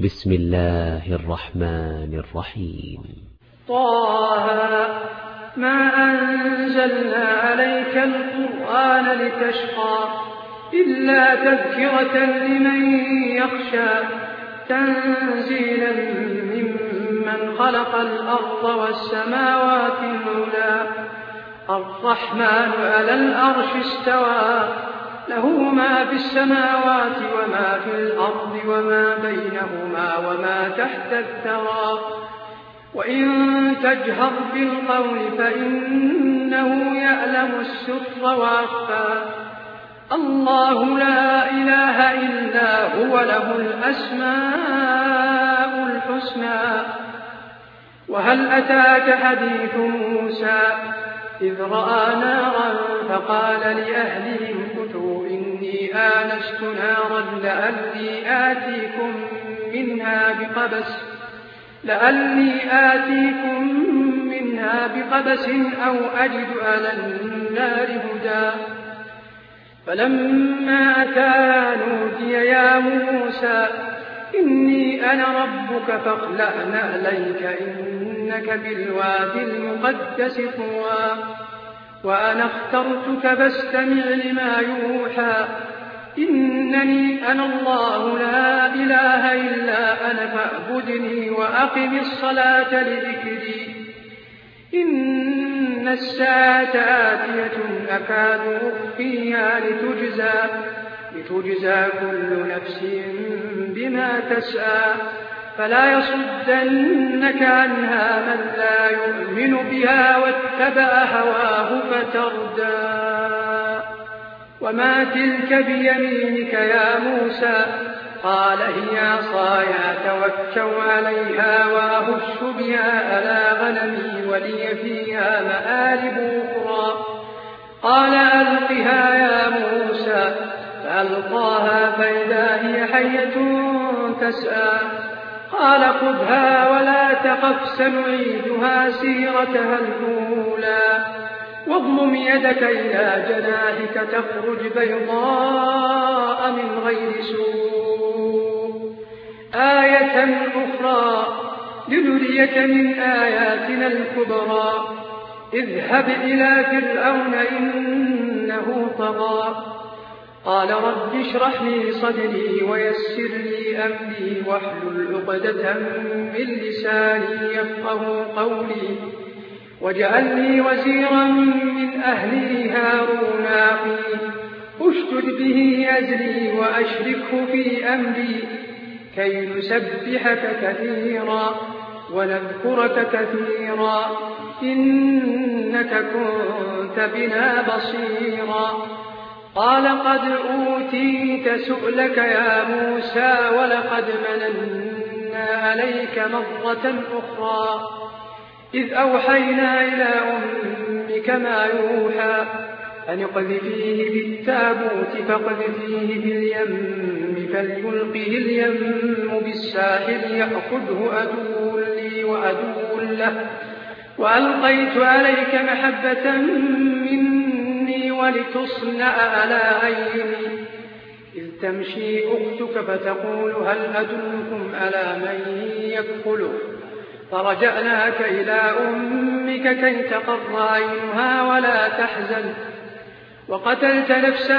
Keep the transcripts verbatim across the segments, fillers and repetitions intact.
بسم الله الرحمن الرحيم. طه ما أنزلنا عليك القرآن لتشقى إلا تذكرة لمن يخشى تنزيلا ممن خلق الأرض والسماوات العلى الرحمن على العرش استوى له ما في السماوات وما في الأرض وما بينهما وما تحت الثرى وإن تجهر بالقول فإنه يعلم السر وأخفى الله لا إله إلا هو له الأسماء الحسنى. وهل أتاك حديث موسى إذ رأى نارا فقال لأهلهم كثوا إني آنست نارا لعلي آتيكم منها بقبس لعلي آتيكم منها بقبس أو أجد على النار هدى فلما أتاها نودي يا موسى إني أنا ربك فاخلع نعليك إنك بالوادي المقدس طوى وأنا اخترتك فاستمع لما يوحى إنني أنا الله لا إله إلا أنا فاعبدني وأقم الصلاة لذكري إن الساعة آتية أكاد أخفيها لتجزى لتجزى كل نفس بما تسعى فلا يصدنك عنها من لا يؤمن بها واتبع هواه فتردى. وما تلك بيمينك يا موسى قال هي عصاي أتوكل عليها وأهش بها على غنمي ولي فيها مآرب أخرى قال ألقها يا موسى فألقاها فإذا هي حية تسعى قال خذها ولا تخف سنعيدها سيرتها الأولى واضمم يدك إلى جناحك تخرج بيضاء من غير سوء آية أخرى لنريك من آياتنا الكبرى اذهب إلى فرعون إنه طغى قال رب اشرح لي صدري ويسر لي أمري واحلل عقدة من لساني يفقه قولي واجعل لي وزيرا من أهلي هارون أخي اشدد به أزري وأشركه في أمري كي نسبحك كثيرا ونذكرك كثيرا إنك كنت بنا بصيرا قال قد أوتيت سؤلك يا موسى ولقد مننا عليك مرة أخرى إذ أوحينا إلى أمك ما يوحى أن اقذفيه بالتابوت فاقذفيه باليم فليلقه اليم بالساحل يأخذه عدو لي وعدو له وألقيت عليك محبة مني ولتصنع على عيني إذ تمشي أختك فتقول هل أدلكم على من يكفله فرجعناك إلى أمك كي تقر عينها ولا تحزن وقتلت نفسا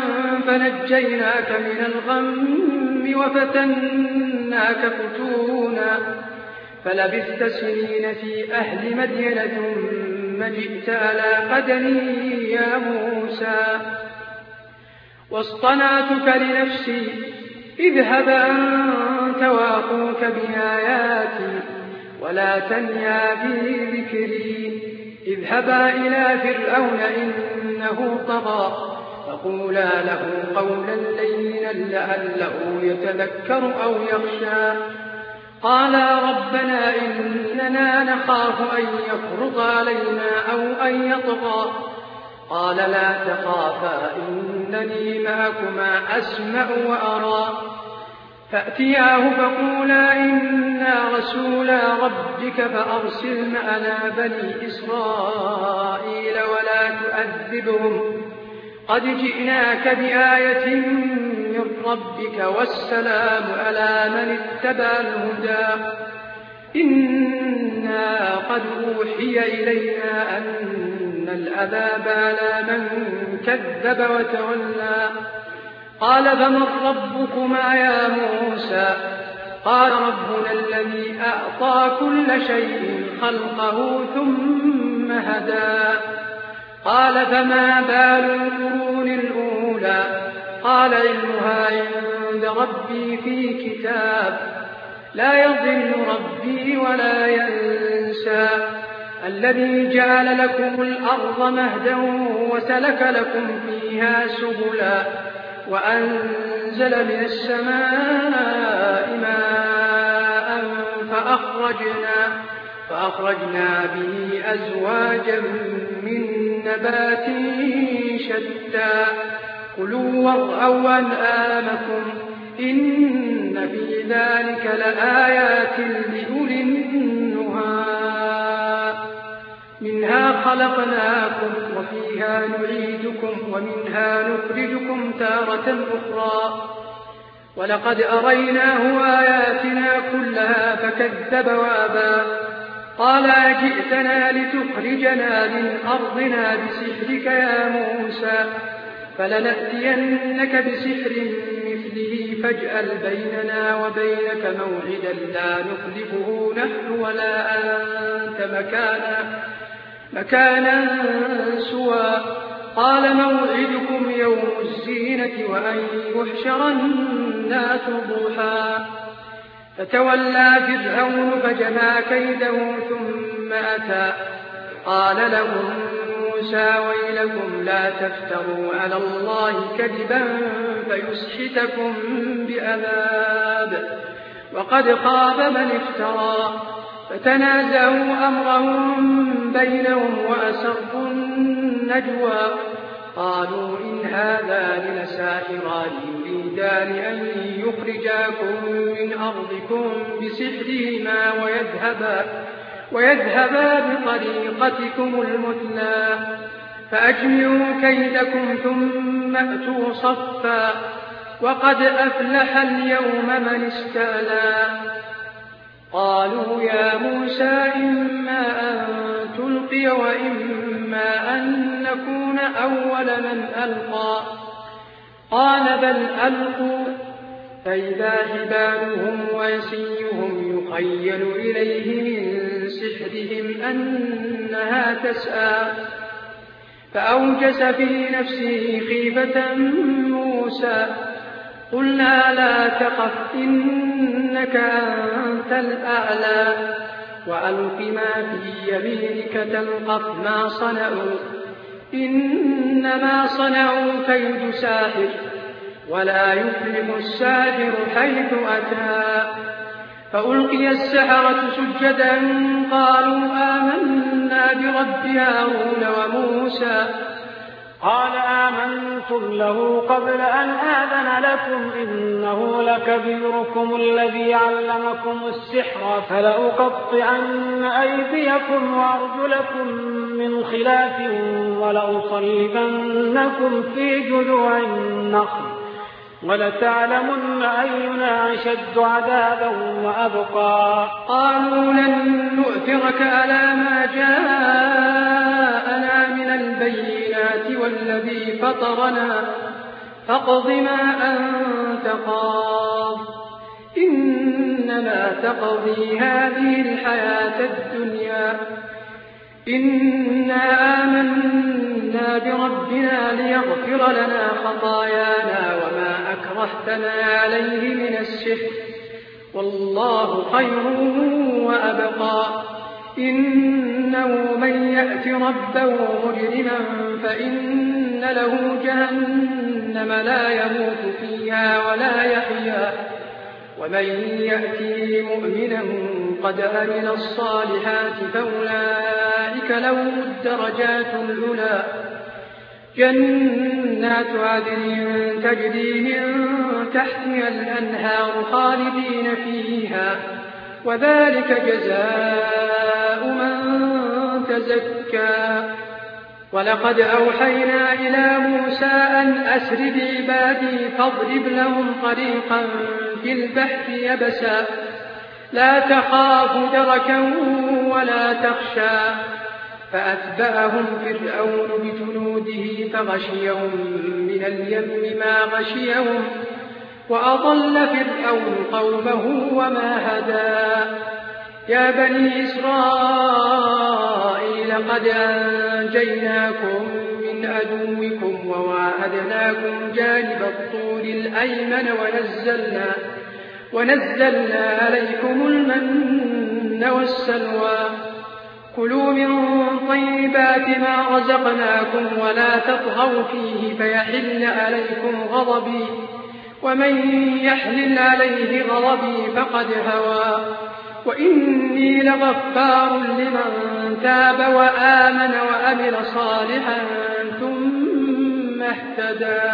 فنجيناك من الغم وفتناك فتونا فلبثت سنين في أهل مدين ثم جئت على قدمي يا موسى واصطنعتك لنفسي اذهب أنت وأخوك بآياتي ولا تنيا في ذكري اذهبا إلى فرعون إنه طغى فقولا له قولا لينا لعله يتذكر أو يخشى قالا ربنا إننا نخاف أن يفرط علينا أو أن يطغى قال لا تخافا إنني معكما أسمع وأرى فأتياه فقولا إنا رسولا ربك فأرسل معنا بني إسرائيل ولا تؤذبهم قد جئناك بآية من ربك والسلام على من اتبع الهدى إنا قد أوحي إلينا أن العذاب على من كذب وتولى قال فمن ربكما يا موسى قال ربنا الذي أعطى كل شيء خلقه ثم هدى قال فما بال القرون الأولى قال علمها عند ربي في كتاب لا يضل ربي ولا ينسى الذي جعل لكم الأرض مهدا وسلك لكم فيها سبلا وأنزل من السماء ماء فأخرجنا, فأخرجنا به أزواجا من نبات شتى كلوا وارعوا أنعامكم إن في ذلك لآيات لأولي النهى منها خلقناكم وفيها نعيدكم ومنها نخرجكم تارة أخرى ولقد أريناه آياتنا كلها فكذب وأبى قال أجئتنا لتخرجنا من أرضنا بسحرك يا موسى فلنأتينك بسحر مثله فاجعل بيننا وبينك موعدا لا نخلفه نحن ولا أنت مكانا, مكانا سوى قال موعدكم يوم الزينة وأن يحشر الناس ضحى فتولى فرعون فجمع كيده ثم أتى قال لهم موسى ويلكم لا تفتروا على الله كذبا فيسحتكم بعذاب وقد خاب من افترى فتنازعوا أمرهم بينهم وأسروا النجوى قالوا إن هذان لساحران يريدان أن يخرجاكم من أرضكم بسحرهما ويذهبا, ويذهبا بطريقتكم المثلى فأجمعوا كيدكم ثم أتوا صفا وقد أفلح اليوم من استعلى قالوا يا موسى إما أن تلقي وإما أن نكون أول من ألقى قال بل ألقوا فإذا حبالهم ويسيهم يخيل إليه من سحرهم أنها تسعى فأوجس في نفسه خيفة موسى قلنا لا تخف إنك أنت الأعلى وألق ما في يمينك تلقف ما صنعوا إنما صنعوا كيد ساحر ولا يفلح الساحر حيث أتى فألقي السحرة سجدا قالوا آمنا برب هارون وموسى قال آمنتم له قبل أن آذن لكم إنه لكبيركم الذي علمكم السحر فلأقطعن أيديكم وأرجلكم من خلاف ولأصلبنكم في جذوع النخل ولتعلمن أينا أشد عذابا وأبقى قالوا لن نؤثرك على ما جاءنا من البينات والذي فطرنا فاقض ما أنت قاض إنما تقضي هذه الحياة الدنيا إنا آمنا بربنا ليغفر لنا خطايانا وما أكرهتنا عليه من السحر والله خير وأبقى إنه من يأت ربه مجرما فإن له جهنم لا يموت فيها ولا يحيا ومن يأتي مؤمنا قد عمل الصالحات فأولئك لهم الدرجات العلى جنات عدن تجري من تحتها الأنهار خالدين فيها وذلك جزاء من تزكى ولقد أوحينا إلى موسى أن أسر بعبادي فاضرب لهم طريقا في البحر يبسا لا تخاف دركا ولا تخشى فأتبعهم فرعون بجنوده فغشيهم من اليم ما غشيهم وأضل فرعون قومه وما هدى يا بني إسرائيل قد أنجيناكم من عدوكم وواعدناكم جانب الطور الأيمن ونزلنا, ونزلنا عليكم المن والسلوى كلوا من طيبات ما رزقناكم ولا تطغوا فيه فيحل عليكم غضبي ومن يحلل عليه غضبي فقد هوى وإني لغفار لمن تاب وآمن وعمل صالحا ثم اهتدى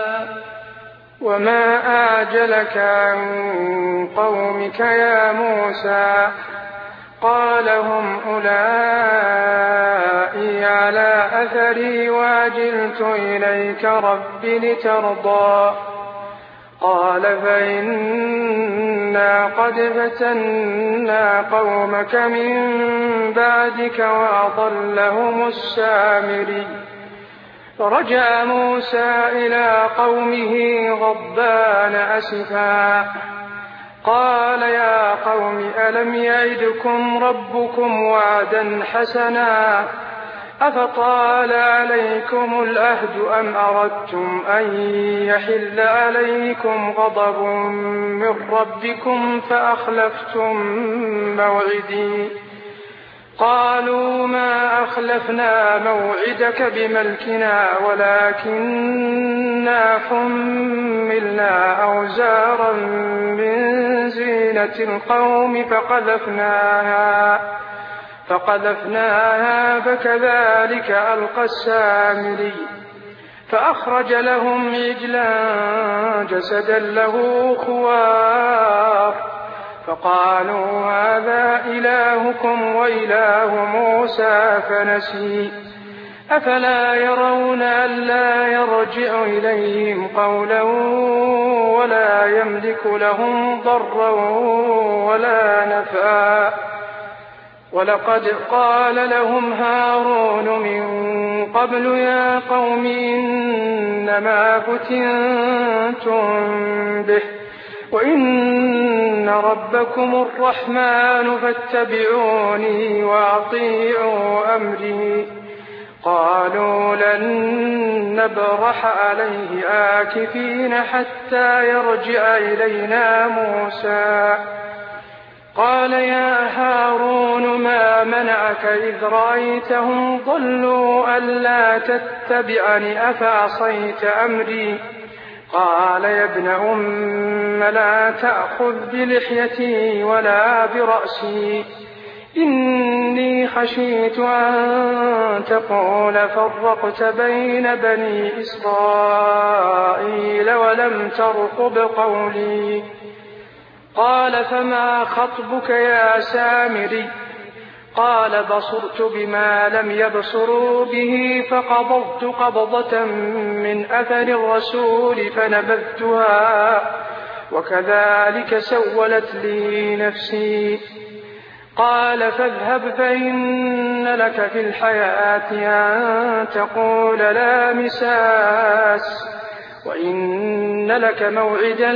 وما أعجلك عن قومك يا موسى قال هم أولئي على أثري وعجلت إليك رب لترضى قال فإنا قد فتنا قومك من بعدك وأضلهم السامري فرجع موسى إلى قومه غضبان أسفا قال يا قوم ألم يعدكم ربكم وعدا حسنا أفطال عليكم العهد أم أردتم أن يحل عليكم غضب من ربكم فأخلفتم موعدي قالوا ما أخلفنا موعدك بملكنا ولكننا حملنا أوزارا من زينة القوم فقذفناها فقذفناها فكذلك ألقى السامري فأخرج لهم عجلا جسدا له خوار فقالوا هذا إلهكم وإله موسى فنسي أفلا يرون ألا يرجع إليهم قولا ولا يملك لهم ضرا ولا نفعا ولقد قال لهم هارون من قبل يا قوم إنما فتنتم به وإن ربكم الرحمن فاتبعوني وأطيعوا أمري قالوا لن نبرح عليه آكفين حتى يرجع إلينا موسى قال يا هارون ما منعك إذ رأيتهم ضلوا ألا تتبعني أفعصيت أمري قال يا ابن أم لا تأخذ بلحيتي ولا برأسي إني خشيت أن تقول فرقت بين بني إسرائيل ولم ترقب قولي قال فما خطبك يا سامري قال بصرت بما لم يبصروا به فقبضت قبضة من أثر الرسول فنبذتها وكذلك سولت لي نفسي قال فاذهب فإن لك في الحياة أن تقول لا مساس وإن لك موعدا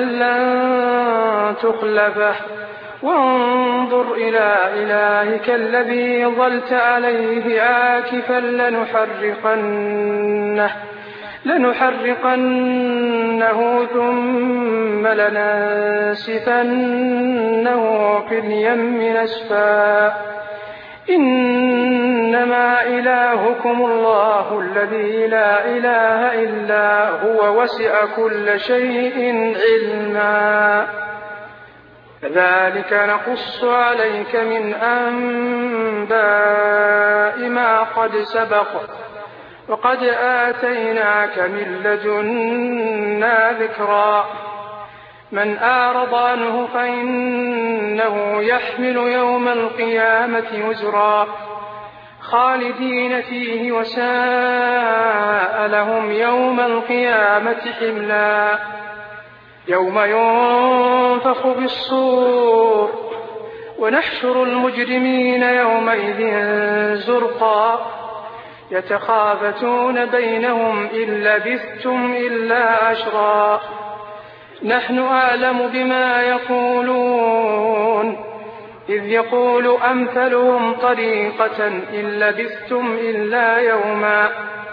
لن تخلفه وانظر إلى إلهك الذي ظلت عليه عاكفا لنحرقنه, لنحرقنه ثم لننسفنه في اليم نسفا إنما إلهكم الله الذي لا إله إلا هو وسع كل شيء علما كذلك نقص عليك من أنباء ما قد سبق وقد آتيناك من لدنا ذكرا من أعرض عنه فإنه يحمل يوم القيامة وزرا خالدين فيه وساء لهم يوم القيامة حملا يوم ينفخ بالصور ونحشر المجرمين يومئذ زرقا يتخافتون بينهم إن لبثتم إلا عشرا نحن أعلم بما يقولون إذ يقول أمثلهم طريقة إن لبثتم إلا يوما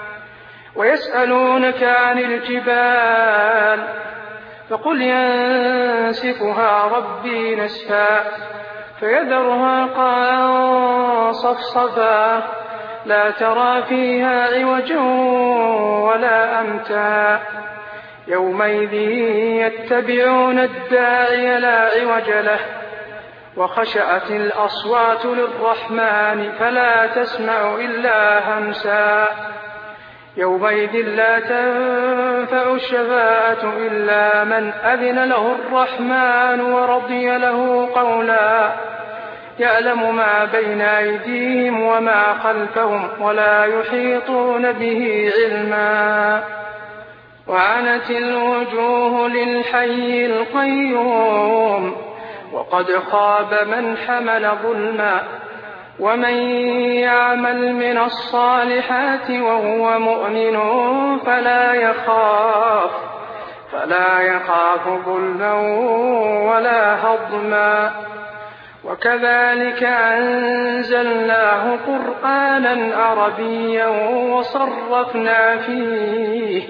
ويسألونك عن الجبال فقل ينسفها ربي نسفا فيذرها قاعا صفصفا لا ترى فيها عوجا ولا أمتا يومئذ يتبعون الداعي لا عوج له وخشعت الأصوات للرحمن فلا تسمع إلا همسا يومئذ لا تنفع الشفاعة إلا من أذن له الرحمن ورضي له قولا يعلم ما بين أيديهم وما خلفهم ولا يحيطون به علما وعنت الوجوه للحي القيوم وقد خاب من حمل ظلما ومن يعمل من الصالحات وهو مؤمن فلا يخاف فلا يخاف ظلما ولا هضما وكذلك أنزلناه قرآنا عربيا وصرفنا فيه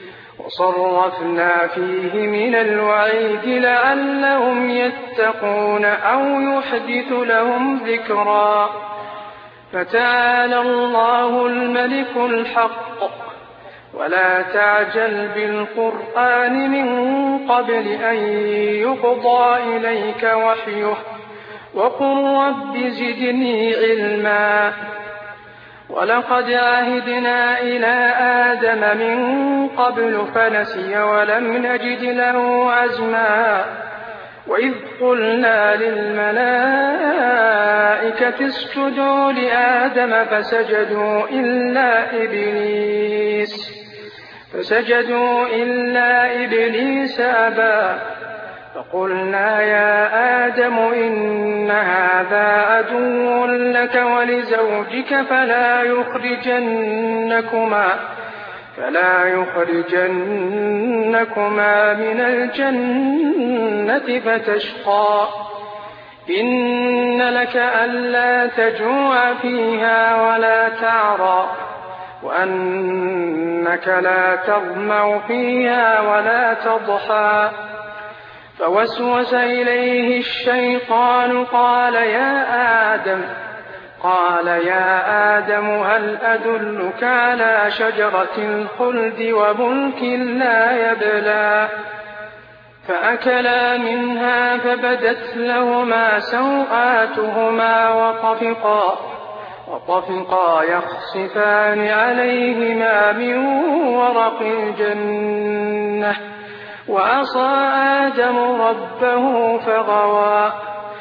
وصرفنا فيه من الوعيد لعلهم يتقون أو يحدث لهم ذكرا فتعالى الله الملك الحق ولا تعجل بالقرآن من قبل أن يقضى إليك وحيه وقل رب زدني علما ولقد عهدنا إلى آدم من قبل فنسي ولم نجد له عزما وإذ قلنا للملائكة اسجدوا لآدم فسجدوا إلا إبليس فسجدوا إلا إبليس أبى فقلنا يا آدم إن هذا عدو لك ولزوجك فلا يخرجنكما فلا يخرجنكما من الجنة فتشقى إن لك ألا تجوع فيها ولا تعرى وأنك لا تظمأ فيها ولا تضحى فوسوس إليه الشيطان قال يا آدم قال يا آدم هل أدلك على شجرة الخلد وملك لا يبلى فأكلا منها فبدت لهما سوآتهما وطفقا وطفقا يخصفان عليهما من ورق الجنة وعصى آدم ربه فغوى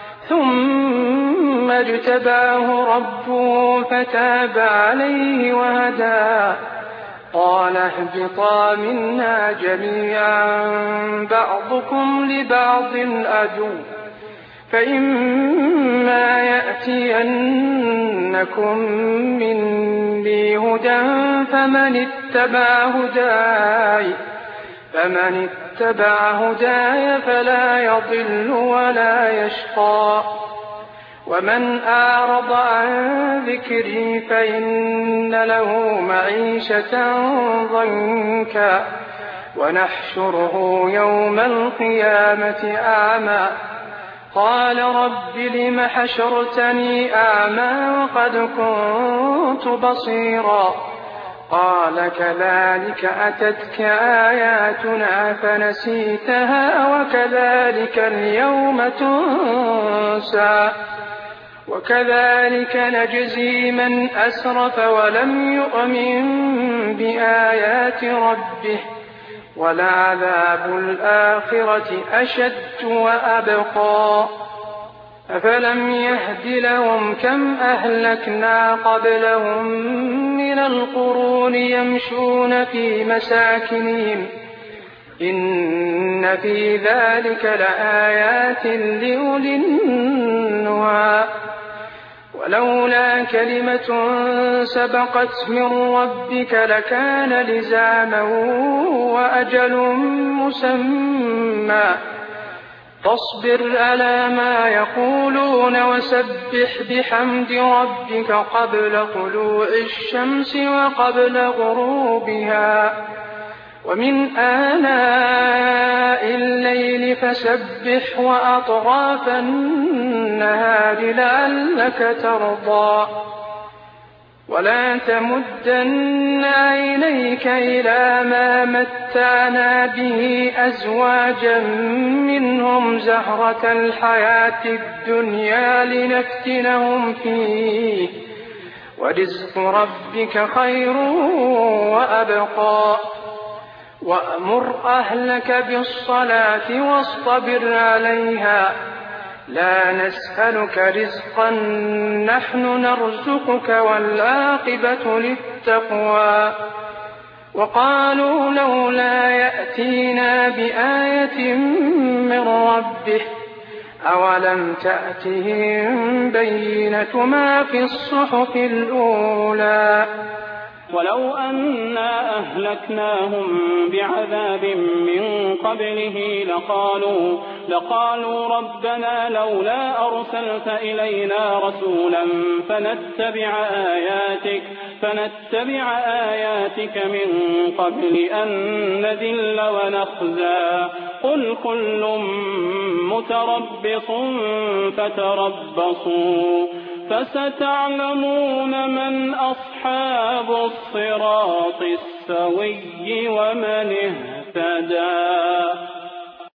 ثم اجتباه ربه فتاب عليه وهدى قال اهبطا منا جميعا بعضكم لبعض عدو فإما يأتينكم مني هدى فمن اتبع هداي فمن اتبع هداي فلا يضل ولا يشقى ومن أعرض عن ذكري فإن له معيشة ضنكا ونحشره يوم القيامة أعمى قال رب لم حشرتني أعمى وقد كنت بصيرا قال كذلك أتتك آياتنا فنسيتها وكذلك اليوم تنسى وكذلك نجزي من أسرف ولم يؤمن بآيات ربه ولعذاب الآخرة أشد وأبقى أفلم يهد لهم كم أهلكنا قبلهم من القرون يمشون في مساكنهم إن في ذلك لآيات لأولي النهى ولولا كلمة سبقت من ربك لكان لزاما وأجل مسمى فاصبر على ما يقولون وسبح بحمد ربك قبل طلوع الشمس وقبل غروبها ومن آناء الليل فسبح وأطراف النهار لعلك ترضى ولا تمدن عينيك إلى ما متعنا به أزواجا منهم زهرة الحياة الدنيا لنفتنهم فيه ورزق ربك خير وأبقى وأمر أهلك بالصلاة واصطبر عليها لا نسألك رزقا نحن نرزقك والعاقبة للتقوى وقالوا لولا يأتينا بآية من ربه أولم تأتهم بينة ما في الصحف الأولى ولو أنا أهلكناهم بعذاب من قبله لقالوا, لقالوا ربنا لولا أرسلت إلينا رسولا فنتبع آياتك, فنتبع آياتك من قبل أن نذل ونخزى قل كل متربص فتربصوا فستعلمون من أصحاب الصراط السوي ومن اهتدى.